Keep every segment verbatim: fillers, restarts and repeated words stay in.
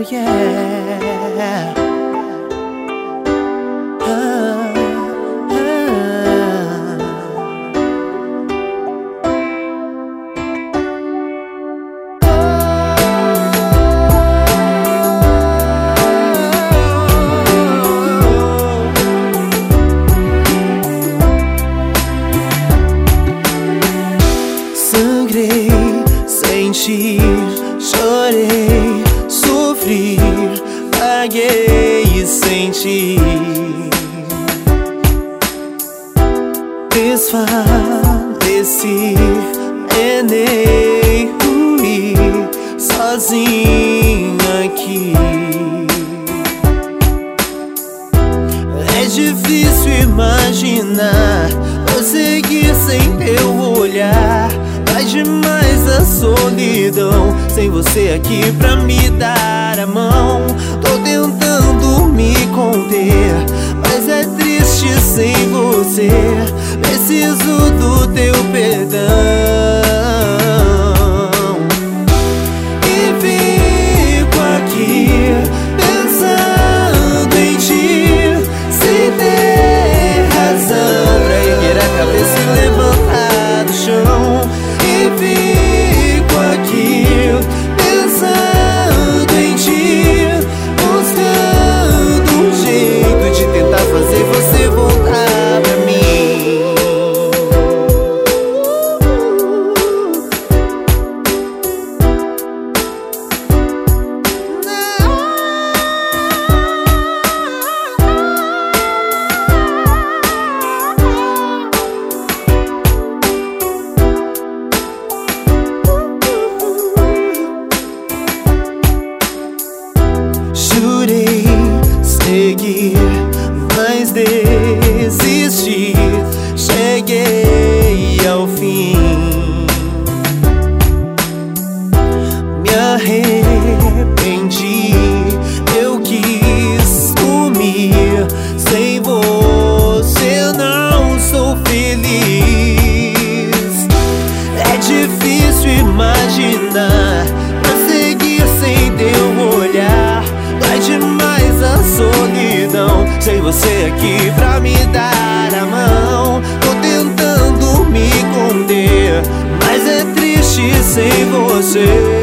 yeah. Ah, ah. Sangrei, senti, chorei, sofri, paguei e senti. Desfaleci, penei, fui sozinho aqui. É difícil imaginar prosseguir sem teu olhar. Vai demais a solidão sem você aqui pra me dar a mão. Tô tentando me conter, mas é triste sem você. Preciso do teu perdão. E fico aqui pensando em ti, sem ter razão pra erguer a cabeça e levantar do chão. E fico aqui pensando em ti, buscando um jeito de tentar fazer você voltar pra mim. Jurei seguir, mas desisti. Cheguei ao fim. Me arrependi, eu quis sumir. Sem você não sou feliz. É difícil imaginar prosseguir sem teu olhar. Vai demais a solidão sem você aqui pra me dar a mão. Tô tentando me conter, mas é triste sem você.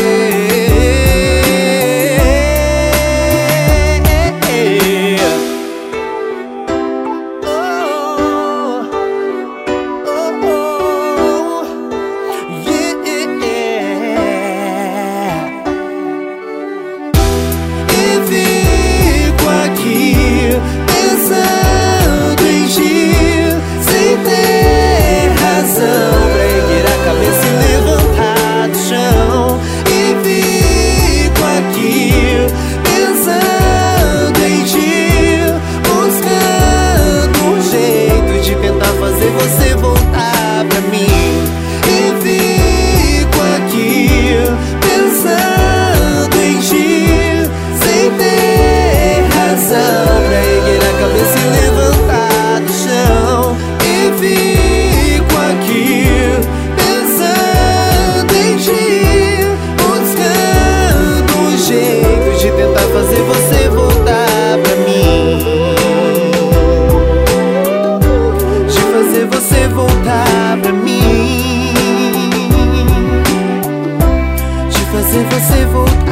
Pensando em ti, sem ter razão pra erguer a cabeça e levantar do chão. E fico aqui pensando em ti, buscando um jeito de tentar fazer você voltar pra mim. E fico aqui pensando em ti, sem ter razão pra erguer a cabeça e levantar do chão. E fico aqui pensando em ti, buscando um jeito de tentar fazer você voltar pra mim. De fazer você voltar pra mim. De fazer você voltar.